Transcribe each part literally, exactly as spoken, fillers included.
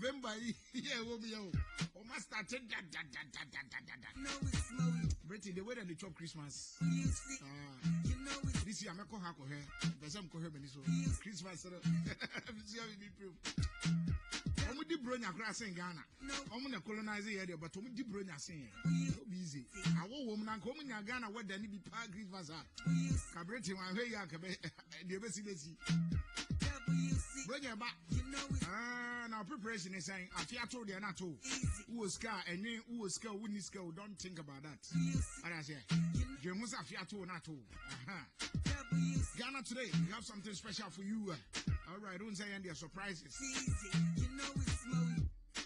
November, yeah, will be oh. Oh, must start da da da da da da da. No, it's slow. Pretty the way that they chop Christmas. You see, Ah, you know it's this year I'm going to have her. There's some coher many so Christmas. See how we be proof. Omo di bronya kra sen Ghana. Omo na colonize here but omo di bronya sen. So easy. Awo wo mu na ko omo nya Ghana weather ni bi pa Christmas ah. Kabreti wan hwe ya ka be de be si lesi. Bronya ba. Ah, now preparation is saying afia to de na to. Who ska enwe who ska who ni ska don't think about that. What I say? You must afia to na to. Aha. Ghana today, we have something special for you. All right, don't say any surprises. you know it's smoky.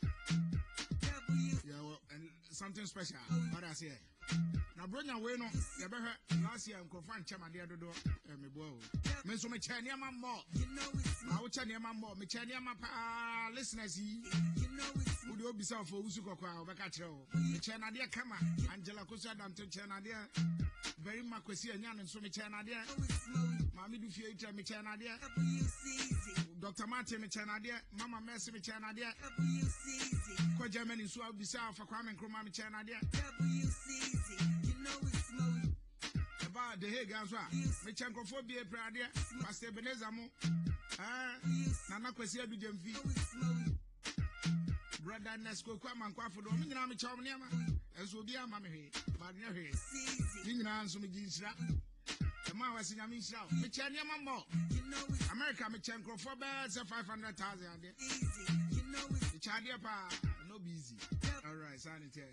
Yeah, well, and something special. What I say? Now, Bronya, we know you better last year. I'm confirmed. Chama dia do do. Me boy. Me so me chania ma more. You know it's Ma wo chania ma more. Me chania ma pa listeners yi. you know it's Who do bisa for usu kokwa obeka kire o. Me chania dia kama. Angela Kosu Adam to chania dia. Very makwesi anya no so me chania dia. smoky. Mami du fie itra me chania dia. W C Z. Doctor Martin me chania dia. Mama Mercy me chania dia. W C Z. Kwa Germany so bisa for Kwame Nkrumah me chania dia. W C Z. You know it's smoky. About the Hague as well. Me chankophobia pradia. Pastor Ebenezer mo. Ah, Nana Kwesi Adu Jemfi. Smoky. Brother Nesco Kwama Kwafo do. Me nyina me chom niama. Enso obi ama me hwe. Ba nya hwe. Ni nyina nso me ginshira. E ma wasi nya me nshira. Me che niama mo. You know it's America me chankophobia say five hundred thousand ade. easy. You know it's The chadia pa no busy. All right, sanitary.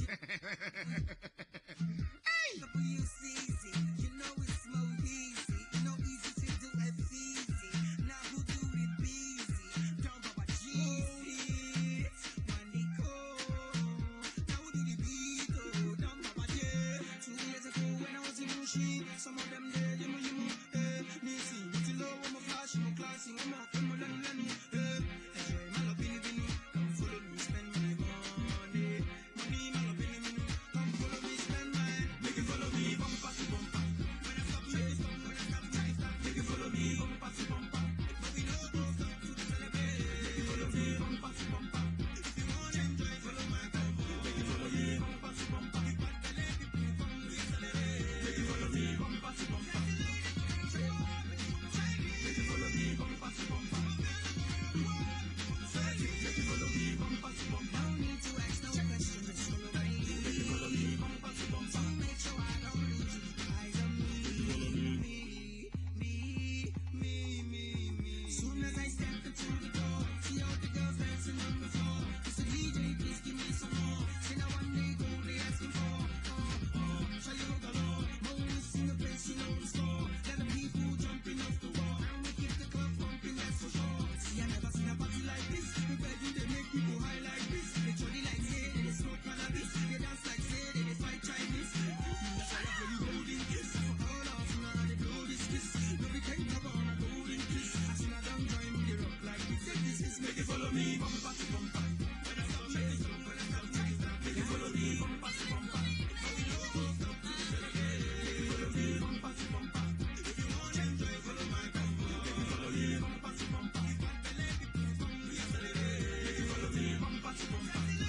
Hey! W C Z. You know it's smoky easy. You know easy to do it easy. Now who do it busy? Don't go about Jesus. Money cold. Now who do the beat? Oh, don't go about it. Two years ago when I was in Mushi, some of them there, you know, you know, eh, Missy, you know, I'm a flash, I'm a classy, I'm a film, let me, let me, eh, enjoy my love, bini, bini, come follow me, spend my money, money, my love, bini, bini, come follow me, spend my, make it follow me, bumper to bumper, when I stop, make it stop, when I stop, make it stop, make it follow me, bumper to bumper, but we don't go stop to celebrate, make it follow me, bumper to bumper, if you want to enjoy, follow my tempo, make it follow me, bumper to bumper, if I tell people, come, we celebrate, make it follow me, bumper to bumper, make it follow me, bumper to bumper. No need to ask no questions, just follow me. Follow me, bumper to bumper. Make sure I don't lose you. Eyes on me, me, me, me, me, me. Soon as I step into the door, see all the girls dancing on the floor. It's a D J, please give me some more. Say now one day go, they asking for. Oh, oh, shall you look alone? Moments in the place, you know the score. Got the people jumping off the wall, and we keep the club pumping, that's for sure. See, I never seen a party like this. We better they make people high like this. They jolly like say, they smoke cannabis. They dance like say, they fight Chinese. That's why I feel you golden kiss. For all of now, they blow this kiss. No, we can't cover on a golden kiss. I see now them join me, they rock like this. This is make it follow me, bumper to bumper. When I stop, make it stop. When I stop, make it stop. Make it follow me, bumper to bumper. But we don't go stop to celebrate. Make it follow me, bumper to bumper. If you want to enjoy, follow my tempo. Make it follow me, bumper to bumper. If I tell people, come, we celebrate. Make it follow me, bumper to bumper. Make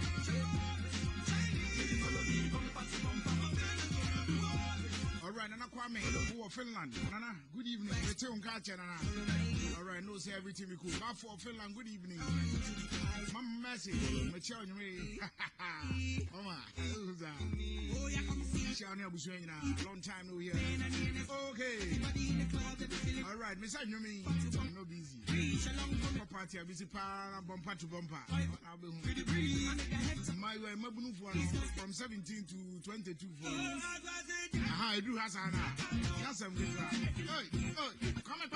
it follow me, bumper to bumper. All right, Nana Kwame, who of Finland. Nana, good evening. Let's say Nana. All right, no say everything we cool. Back for Finland, good evening. Mama Mercy, my child, me. Mama, who's that? Shania Bushwena, long time no here. Okay. All right, Miss I me. I'm no busy. Party, I busy pa bumper to bumper. I'll be home. My way, Mabunu from seventeen to twenty-two for. Aha, I do Hasana. Yes, I'm good. Hey, hey, come and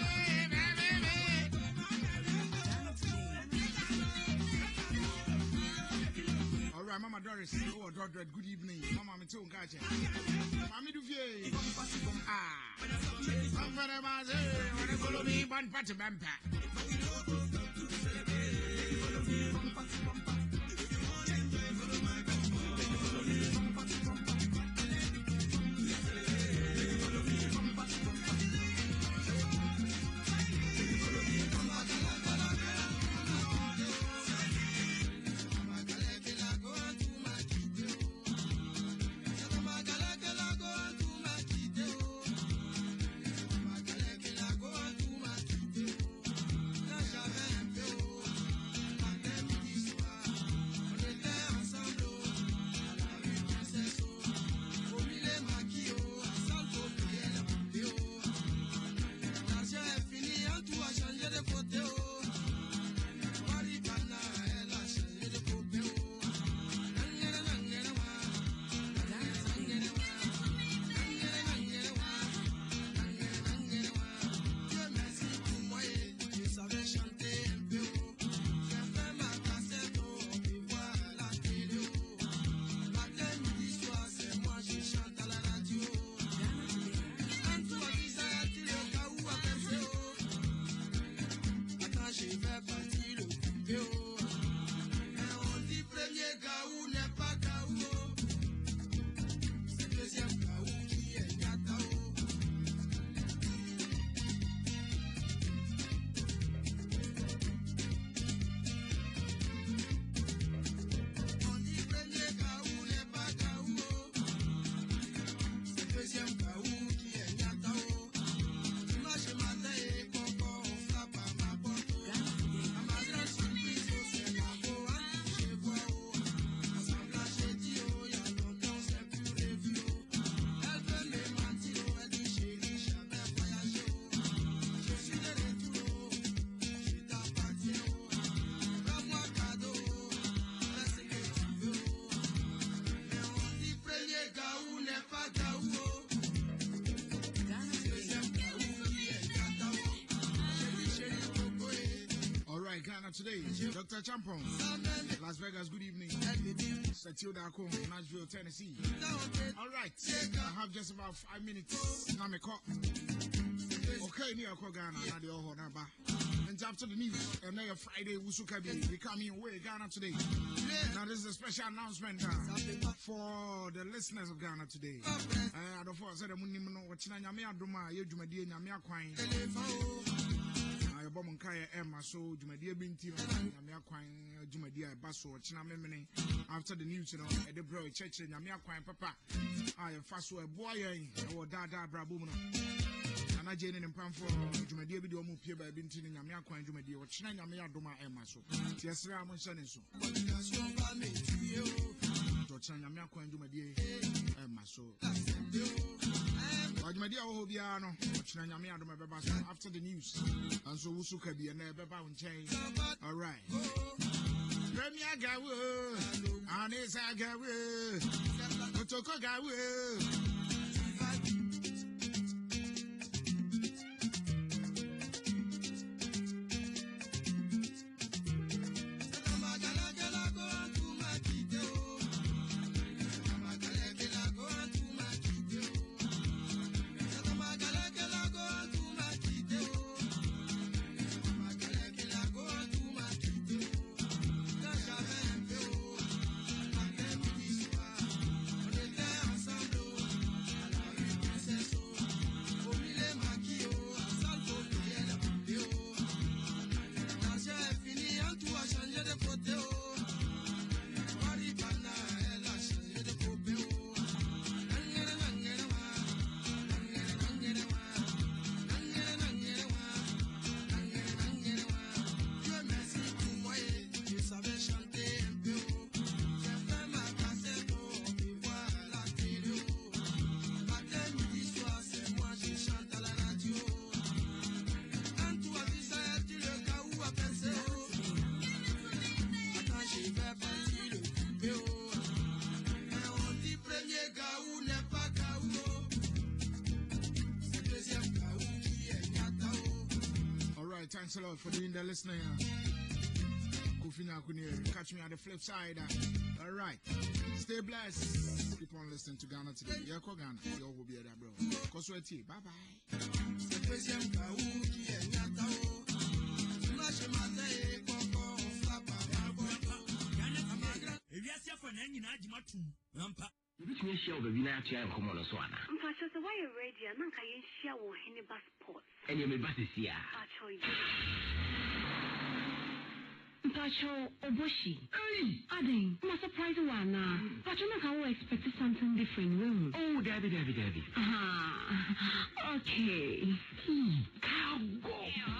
all right, Mama Doris. Oh, Dordred, good evening. Mama, me too, catch it. Mami du vie. Ah. I'm very much. When you follow me, one party bumper. today. Doctor Champon, Las Vegas, good evening. Satil Dako, Nashville, Tennessee. All right, I have just about five minutes. Namiko. Okay, near Kogana, Nadio Honaba. And after the news, and then Friday, Usukabi, we coming away Ghana today. Now, this is a special announcement uh, for the listeners of Ghana today. I don't know if I said, I'm going to go to Namia Duma, Yujumadi, Namia Quine. I bomb Kaya Emma, so Jumadia Binti, Namia Quine, Jumadia Basso, Chinamene. After the news, you know, at the Bro Church, Namia Quine Papa. I am fast with a boy, or Dada Brabumano. And I Jane and Pam for Jumadia video move here by Binti and Yamia Quine Jumadia, or China Yamia Duma Emma. So, yes, I'm on Sunday. So, China Yamia Quine Jumadia Emma. So, Jumadia Obiano, China Yamia Duma Babaso after the news. And so, Usuka be a never bound chain. All right. Premier Gawu, Anisa Gawu, Otoko Gawu. Thanks a lot for doing the listening. Catch me on the flip side. All right. Stay blessed. Keep on listening to Ghana today. Yeah, call Ghana. You all will be there, bro. Cosweti. Bye bye. You can share the Vinati and Comono Swana. I'm just away already, and I can share one in the passport. And you may pass it here. Pacho Oboshi. Ade, I'm surprised one. But you know how I expected something different. Oh, Debbie, Debbie, Debbie. Ah, okay. Hmm. Cargo.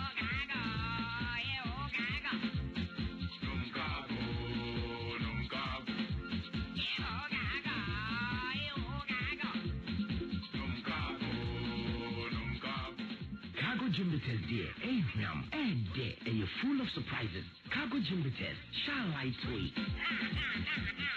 Jimbiters dear, eh, ma'am, and dear, and you're full of surprises. Cargo Jimbiters, shall I tweet?